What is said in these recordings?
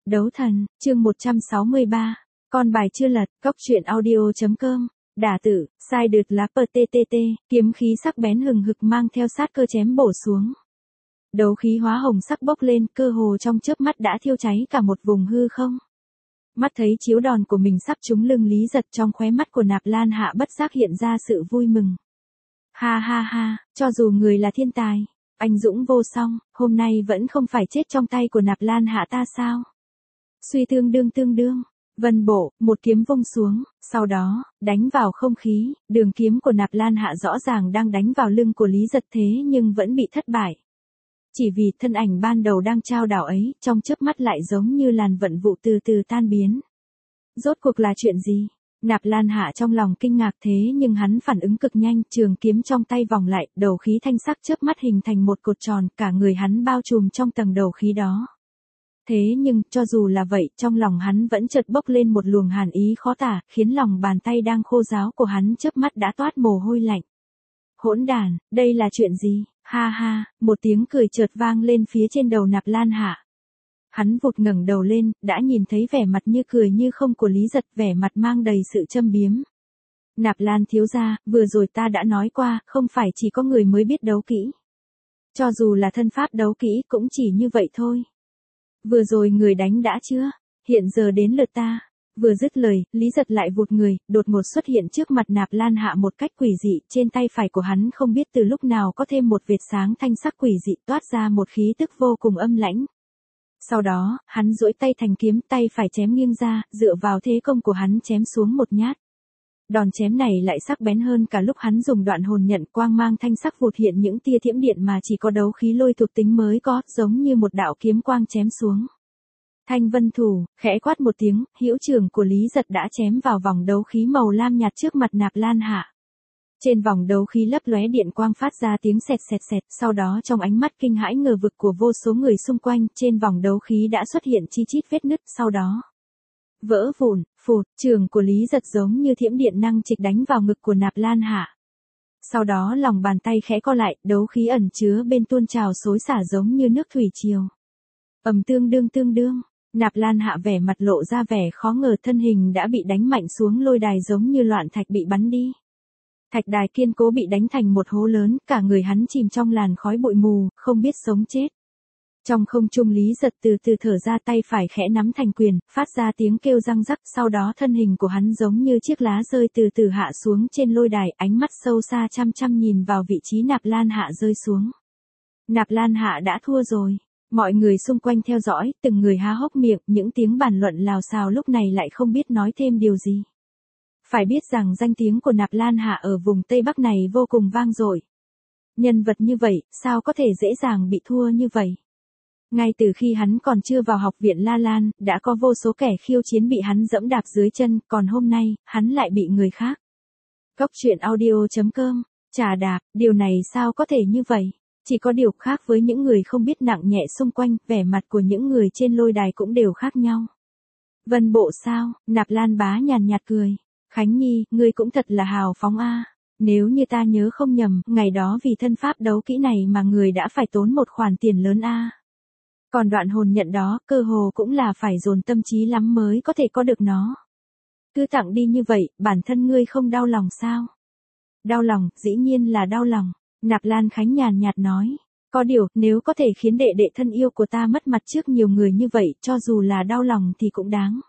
Đấu thần, chương 163. Con bài chưa lật, cóc truyện audio.com. Đả tử, sai đượt lá PTTT, kiếm khí sắc bén hừng hực mang theo sát cơ chém bổ xuống. Đấu khí hóa hồng sắc bốc lên, cơ hồ trong chớp mắt đã thiêu cháy cả một vùng hư không. Mắt thấy chiếu đòn của mình sắp trúng lưng Lý Giật, trong khóe mắt của Nạp Lan Hạ bất giác hiện ra sự vui mừng. Ha ha ha, cho dù người là thiên tài, anh dũng vô song, hôm nay vẫn không phải chết trong tay của Nạp Lan Hạ ta sao? Suy tương đương, vân bộ, một kiếm vung xuống, sau đó, đánh vào không khí, đường kiếm của Nạp Lan Hạ rõ ràng đang đánh vào lưng của Lý Giật thế nhưng vẫn bị thất bại. Chỉ vì thân ảnh ban đầu đang trao đảo ấy, trong chớp mắt lại giống như làn vận vụ từ từ tan biến. Rốt cuộc là chuyện gì? Nạp Lan Hạ trong lòng kinh ngạc thế nhưng hắn phản ứng cực nhanh, trường kiếm trong tay vòng lại, đầu khí thanh sắc chớp mắt hình thành một cột tròn, cả người hắn bao trùm trong tầng đầu khí đó. Thế nhưng, cho dù là vậy, trong lòng hắn vẫn chợt bốc lên một luồng hàn ý khó tả, khiến lòng bàn tay đang khô ráo của hắn chớp mắt đã toát mồ hôi lạnh. Hỗn đàn, đây là chuyện gì? Ha ha, một tiếng cười chợt vang lên phía trên đầu Nạp Lan Hạ. Hắn vụt ngẩng đầu lên, đã nhìn thấy vẻ mặt như cười như không của Lý Giật, vẻ mặt mang đầy sự châm biếm. Nạp Lan thiếu gia, vừa rồi ta đã nói qua, không phải chỉ có người mới biết đấu kỹ. Cho dù là thân pháp đấu kỹ cũng chỉ như vậy thôi. Vừa rồi người đánh đã chưa? Hiện giờ đến lượt ta. Vừa dứt lời, Lý Giật lại vụt người, đột ngột xuất hiện trước mặt Nạp Lan Hạ một cách quỷ dị, trên tay phải của hắn không biết từ lúc nào có thêm một vệt sáng thanh sắc quỷ dị toát ra một khí tức vô cùng âm lãnh. Sau đó, hắn duỗi tay thành kiếm, tay phải chém nghiêng ra, dựa vào thế công của hắn chém xuống một nhát. Đòn chém này lại sắc bén hơn cả lúc hắn dùng đoạn hồn nhận, quang mang thanh sắc vụt hiện những tia thiểm điện mà chỉ có đấu khí lôi thuộc tính mới có, giống như một đạo kiếm quang chém xuống. Thanh vân thủ, khẽ quát một tiếng, hữu trường của Lý Giật đã chém vào vòng đấu khí màu lam nhạt trước mặt Nạp Lan Hạ. Trên vòng đấu khí lấp lóe điện quang phát ra tiếng sẹt sẹt sẹt, sau đó trong ánh mắt kinh hãi ngờ vực của vô số người xung quanh, trên vòng đấu khí đã xuất hiện chi chít vết nứt, sau đó vỡ vụn, phụt, trường của Lý Giật giống như thiểm điện năng trịch đánh vào ngực của Nạp Lan Hạ. Sau đó lòng bàn tay khẽ co lại, đấu khí ẩn chứa bên tuôn trào xối xả giống như nước thủy triều. Tương đương, Nạp Lan Hạ vẻ mặt lộ ra vẻ khó ngờ, thân hình đã bị đánh mạnh xuống lôi đài giống như loạn thạch bị bắn đi. Thạch đài kiên cố bị đánh thành một hố lớn, cả người hắn chìm trong làn khói bụi mù, không biết sống chết. Trong không trung Lý Giật từ từ thở ra, tay phải khẽ nắm thành quyền, phát ra tiếng kêu răng rắc, sau đó thân hình của hắn giống như chiếc lá rơi từ từ hạ xuống trên lôi đài, ánh mắt sâu xa chăm chăm nhìn vào vị trí Nạp Lan Hạ rơi xuống. Nạp Lan Hạ đã thua rồi. Mọi người xung quanh theo dõi, từng người há hốc miệng, những tiếng bàn luận lào xào lúc này lại không biết nói thêm điều gì. Phải biết rằng danh tiếng của Nạp Lan Hạ ở vùng Tây Bắc này vô cùng vang dội. Nhân vật như vậy, sao có thể dễ dàng bị thua như vậy? Ngay từ khi hắn còn chưa vào học viện La Lan, đã có vô số kẻ khiêu chiến bị hắn dẫm đạp dưới chân, còn hôm nay, hắn lại bị người khác. Cóc truyện audio.com, trà đạp, điều này sao có thể như vậy? Chỉ có điều khác với những người không biết nặng nhẹ xung quanh, vẻ mặt của những người trên lôi đài cũng đều khác nhau. Vân bộ sao? Nạp Lan bá nhàn nhạt cười. Khánh Nhi, ngươi cũng thật là hào phóng a. Nếu như ta nhớ không nhầm, ngày đó vì thân pháp đấu kỹ này mà người đã phải tốn một khoản tiền lớn a. Còn đoạn hồn nhận đó, cơ hồ cũng là phải dồn tâm trí lắm mới có thể có được nó. Cứ tặng đi như vậy, bản thân ngươi không đau lòng sao? Đau lòng, dĩ nhiên là đau lòng. Nạp Lan Khánh nhàn nhạt nói. Có điều, nếu có thể khiến đệ đệ thân yêu của ta mất mặt trước nhiều người như vậy, cho dù là đau lòng thì cũng đáng.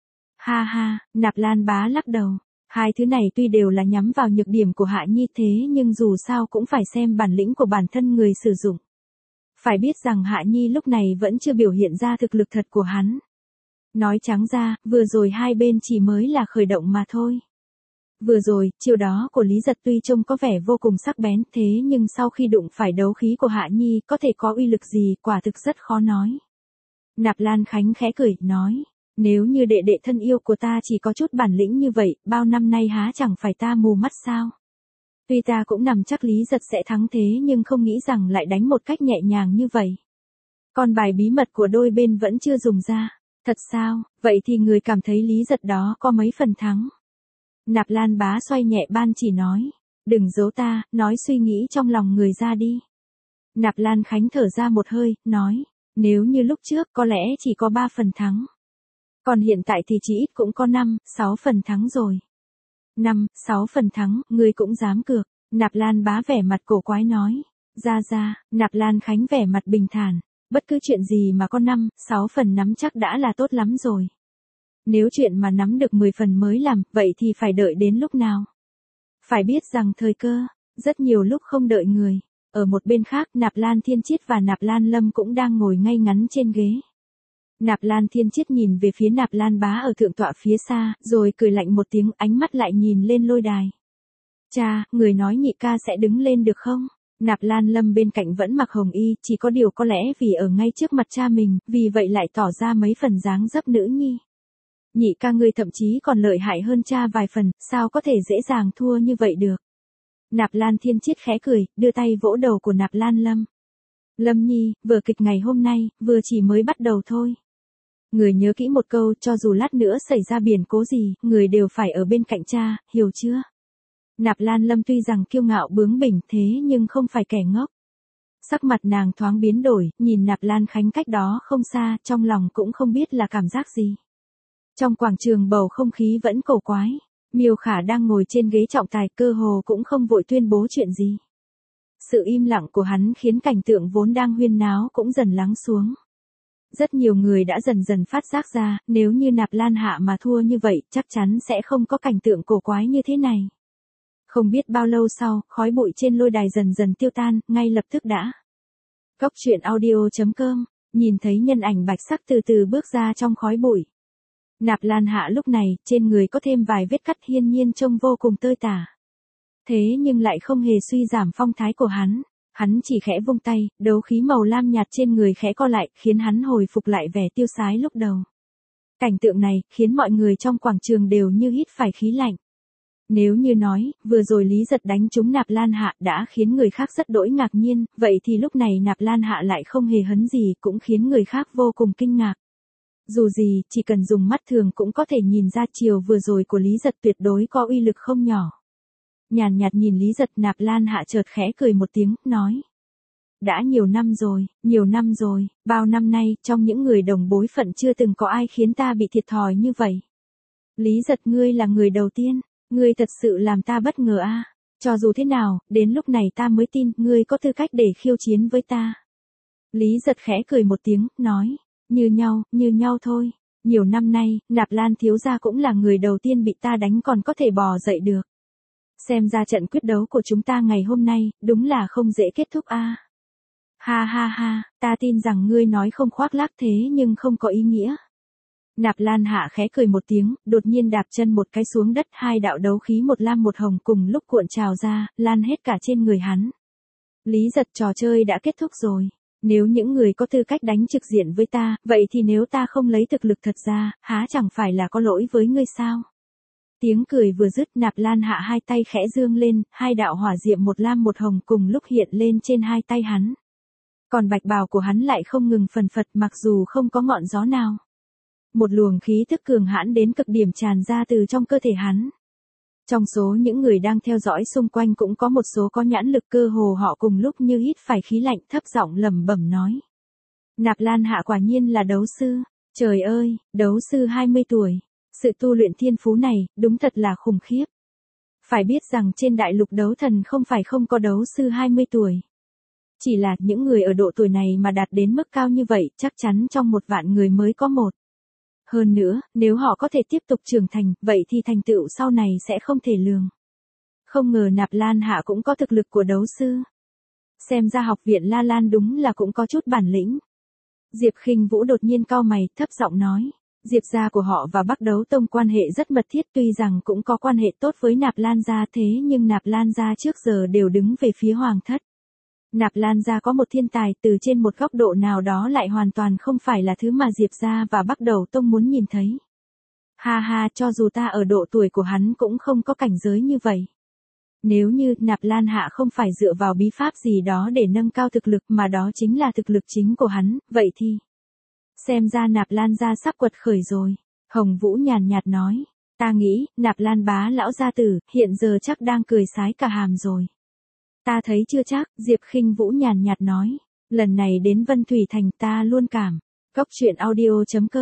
Ha ha, Nạp Lan bá lắc đầu. Hai thứ này tuy đều là nhắm vào nhược điểm của Hạ Nhi thế nhưng dù sao cũng phải xem bản lĩnh của bản thân người sử dụng. Phải biết rằng Hạ Nhi lúc này vẫn chưa biểu hiện ra thực lực thật của hắn. Nói trắng ra, vừa rồi hai bên chỉ mới là khởi động mà thôi. Vừa rồi, chiêu đó của Lý Giật tuy trông có vẻ vô cùng sắc bén thế nhưng sau khi đụng phải đấu khí của Hạ Nhi có thể có uy lực gì, quả thực rất khó nói. Nạp Lan Khánh khẽ cười, nói. Nếu như đệ đệ thân yêu của ta chỉ có chút bản lĩnh như vậy, bao năm nay há chẳng phải ta mù mắt sao? Tuy ta cũng nằm chắc Lý Giật sẽ thắng thế nhưng không nghĩ rằng lại đánh một cách nhẹ nhàng như vậy. Còn bài bí mật của đôi bên vẫn chưa dùng ra. Thật sao? Vậy thì người cảm thấy Lý Giật đó có mấy phần thắng? Nạp Lan bá xoay nhẹ ban chỉ nói. Đừng giấu ta, nói suy nghĩ trong lòng người ra đi. Nạp Lan Khánh thở ra một hơi, nói. Nếu như lúc trước có lẽ chỉ có 3 phần thắng. Còn hiện tại thì chỉ ít cũng có 5, 6 phần thắng rồi. 5, 6 phần thắng, ngươi cũng dám cược. Nạp Lan Bá vẻ mặt cổ quái nói. Ra, Nạp Lan Khánh vẻ mặt bình thản. Bất cứ chuyện gì mà có 5, 6 phần nắm chắc đã là tốt lắm rồi. Nếu chuyện mà nắm được 10 phần mới làm, vậy thì phải đợi đến lúc nào? Phải biết rằng thời cơ, rất nhiều lúc không đợi người. Ở một bên khác, Nạp Lan Thiên Chiết và Nạp Lan Lâm cũng đang ngồi ngay ngắn trên ghế. Nạp Lan Thiên Chiết nhìn về phía Nạp Lan Bá ở thượng tọa phía xa, rồi cười lạnh một tiếng, ánh mắt lại nhìn lên lôi đài. Cha, người nói nhị ca sẽ đứng lên được không? Nạp Lan Lâm bên cạnh vẫn mặc hồng y, chỉ có điều có lẽ vì ở ngay trước mặt cha mình, vì vậy lại tỏ ra mấy phần dáng dấp nữ nhi. Nhị ca ngươi thậm chí còn lợi hại hơn cha vài phần, sao có thể dễ dàng thua như vậy được? Nạp Lan Thiên Chiết khẽ cười, đưa tay vỗ đầu của Nạp Lan Lâm. Lâm nhi, vở kịch ngày hôm nay, vừa chỉ mới bắt đầu thôi. Người nhớ kỹ một câu, cho dù lát nữa xảy ra biến cố gì, người đều phải ở bên cạnh cha, hiểu chưa? Nạp Lan Lâm tuy rằng kiêu ngạo bướng bỉnh thế nhưng không phải kẻ ngốc. Sắc mặt nàng thoáng biến đổi, nhìn Nạp Lan Khánh cách đó không xa, trong lòng cũng không biết là cảm giác gì. Trong quảng trường bầu không khí vẫn cổ quái. Miêu Khả đang ngồi trên ghế trọng tài, cơ hồ cũng không vội tuyên bố chuyện gì. Sự im lặng của hắn khiến cảnh tượng vốn đang huyên náo cũng dần lắng xuống. Rất nhiều người đã dần dần phát giác ra, nếu như Nạp Lan Hạ mà thua như vậy, chắc chắn sẽ không có cảnh tượng cổ quái như thế này. Không biết bao lâu sau, khói bụi trên lôi đài dần dần tiêu tan, ngay lập tức đã. Góc truyện audio.com, nhìn thấy nhân ảnh bạch sắc từ từ bước ra trong khói bụi. Nạp Lan Hạ lúc này, trên người có thêm vài vết cắt hiên nhiên trông vô cùng tơi tả. Thế nhưng lại không hề suy giảm phong thái của hắn. Hắn chỉ khẽ vung tay, đấu khí màu lam nhạt trên người khẽ co lại, khiến hắn hồi phục lại vẻ tiêu sái lúc đầu. Cảnh tượng này, khiến mọi người trong quảng trường đều như hít phải khí lạnh. Nếu như nói, vừa rồi Lý Giật đánh trúng Nạp Lan Hạ đã khiến người khác rất đỗi ngạc nhiên, vậy thì lúc này Nạp Lan Hạ lại không hề hấn gì, cũng khiến người khác vô cùng kinh ngạc. Dù gì, chỉ cần dùng mắt thường cũng có thể nhìn ra chiều vừa rồi của Lý Giật tuyệt đối có uy lực không nhỏ. Nhàn nhạt nhìn Lý Giật, Nạp Lan Hạ chợt khẽ cười một tiếng, nói. Đã nhiều năm rồi, bao năm nay, trong những người đồng bối phận chưa từng có ai khiến ta bị thiệt thòi như vậy. Lý Giật, ngươi là người đầu tiên, ngươi thật sự làm ta bất ngờ a. Cho dù thế nào, đến lúc này ta mới tin, ngươi có tư cách để khiêu chiến với ta. Lý Giật khẽ cười một tiếng, nói. Như nhau thôi. Nhiều năm nay, Nạp Lan thiếu gia cũng là người đầu tiên bị ta đánh còn có thể bò dậy được. Xem ra trận quyết đấu của chúng ta ngày hôm nay, đúng là không dễ kết thúc a. Ha, ta tin rằng ngươi nói không khoác lác thế nhưng không có ý nghĩa. Nạp Lan Hạ khẽ cười một tiếng, đột nhiên đạp chân một cái xuống đất, hai đạo đấu khí một lam một hồng cùng lúc cuộn trào ra, lan hết cả trên người hắn. Lý Giật, trò chơi đã kết thúc rồi. Nếu những người có tư cách đánh trực diện với ta, vậy thì nếu ta không lấy thực lực thật ra, há chẳng phải là có lỗi với ngươi sao? Tiếng cười vừa dứt, Nạp Lan Hạ hai tay khẽ dương lên, hai đạo hỏa diệm một lam một hồng cùng lúc hiện lên trên hai tay hắn. Còn bạch bào của hắn lại không ngừng phần phật mặc dù không có ngọn gió nào. Một luồng khí thức cường hãn đến cực điểm tràn ra từ trong cơ thể hắn. Trong số những người đang theo dõi xung quanh cũng có một số có nhãn lực, cơ hồ họ cùng lúc như hít phải khí lạnh, thấp giọng lẩm bẩm nói. Nạp Lan Hạ quả nhiên là đấu sư. Trời ơi, đấu sư 20 tuổi. Sự tu luyện thiên phú này, đúng thật là khủng khiếp. Phải biết rằng trên đại lục đấu thần không phải không có đấu sư 20 tuổi. Chỉ là những người ở độ tuổi này mà đạt đến mức cao như vậy, chắc chắn trong 1 vạn người mới có một. Hơn nữa, nếu họ có thể tiếp tục trưởng thành, vậy thì thành tựu sau này sẽ không thể lường. Không ngờ Nạp Lan Hạ cũng có thực lực của đấu sư. Xem ra học viện La Lan đúng là cũng có chút bản lĩnh. Diệp Khinh Vũ đột nhiên cau mày, thấp giọng nói. Diệp gia của họ và Bắc Đấu Tông quan hệ rất mật thiết, tuy rằng cũng có quan hệ tốt với Nạp Lan gia, thế nhưng Nạp Lan gia trước giờ đều đứng về phía hoàng thất. Nạp Lan gia có một thiên tài, từ trên một góc độ nào đó lại hoàn toàn không phải là thứ mà Diệp gia và Bắc Đầu Tông muốn nhìn thấy. Ha, cho dù ta ở độ tuổi của hắn cũng không có cảnh giới như vậy. Nếu như Nạp Lan Hạ không phải dựa vào bí pháp gì đó để nâng cao thực lực mà đó chính là thực lực chính của hắn, vậy thì xem ra Nạp Lan gia sắp quật khởi rồi. Hồng Vũ nhàn nhạt nói. Ta nghĩ, Nạp Lan bá lão gia tử, hiện giờ chắc đang cười sái cả hàm rồi. Ta thấy chưa chắc, Diệp Khinh Vũ nhàn nhạt nói. Lần này đến Vân Thủy Thành ta luôn cảm. Góc truyện audio.com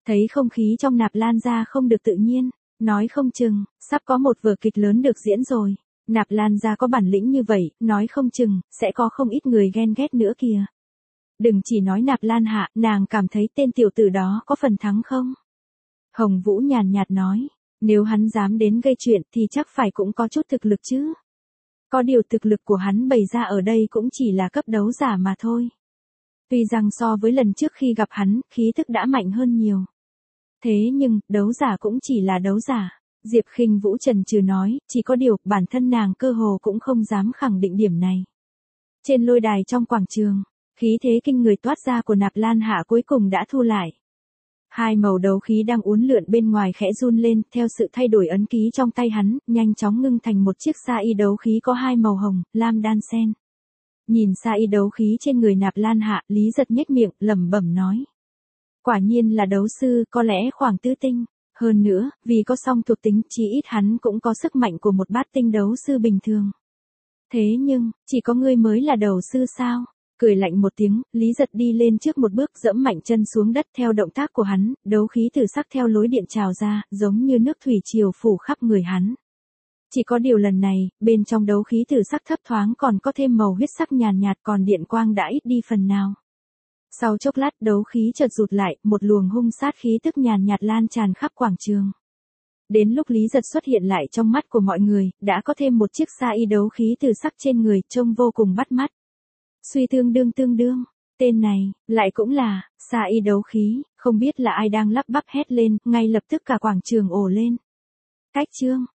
Thấy không khí trong Nạp Lan gia không được tự nhiên, nói không chừng, sắp có một vở kịch lớn được diễn rồi. Nạp Lan gia có bản lĩnh như vậy, nói không chừng, sẽ có không ít người ghen ghét nữa kìa. Đừng chỉ nói Nạp Lan Hạ, nàng cảm thấy tên tiểu tử đó có phần thắng không? Hồng Vũ nhàn nhạt nói, nếu hắn dám đến gây chuyện thì chắc phải cũng có chút thực lực chứ. Có điều thực lực của hắn bày ra ở đây cũng chỉ là cấp đấu giả mà thôi. Tuy rằng so với lần trước khi gặp hắn, khí thức đã mạnh hơn nhiều. Thế nhưng, đấu giả cũng chỉ là đấu giả. Diệp Khinh Vũ chần chừ nói, chỉ có điều, bản thân nàng cơ hồ cũng không dám khẳng định điểm này. Trên lôi đài trong quảng trường, khí thế kinh người toát ra của Nạp Lan Hạ cuối cùng đã thu lại. Hai màu đấu khí đang uốn lượn bên ngoài khẽ run lên, theo sự thay đổi ấn ký trong tay hắn, nhanh chóng ngưng thành một chiếc sa y đấu khí có hai màu hồng, lam đan xen. Nhìn sa y đấu khí trên người Nạp Lan Hạ, Lý Giật nhếch miệng, lẩm bẩm nói. Quả nhiên là đấu sư, có lẽ khoảng tứ tinh. Hơn nữa, vì có song thuộc tính, chí ít hắn cũng có sức mạnh của một bát tinh đấu sư bình thường. Thế nhưng, chỉ có ngươi mới là đấu sư sao? Cười lạnh một tiếng, Lý Giật đi lên trước một bước dẫm mạnh chân xuống đất theo động tác của hắn, đấu khí tử sắc theo lối điện trào ra, giống như nước thủy triều phủ khắp người hắn. Chỉ có điều lần này, bên trong đấu khí tử sắc thấp thoáng còn có thêm màu huyết sắc nhàn nhạt, còn điện quang đã ít đi phần nào. Sau chốc lát đấu khí chợt rụt lại, một luồng hung sát khí tức nhàn nhạt lan tràn khắp quảng trường. Đến lúc Lý Giật xuất hiện lại trong mắt của mọi người, đã có thêm một chiếc sa y đấu khí tử sắc trên người, trông vô cùng bắt mắt. Suy tương đương, tên này, lại cũng là, sa y đấu khí, không biết là ai đang lắp bắp hét lên, ngay lập tức cả quảng trường ồ lên. Cách chương.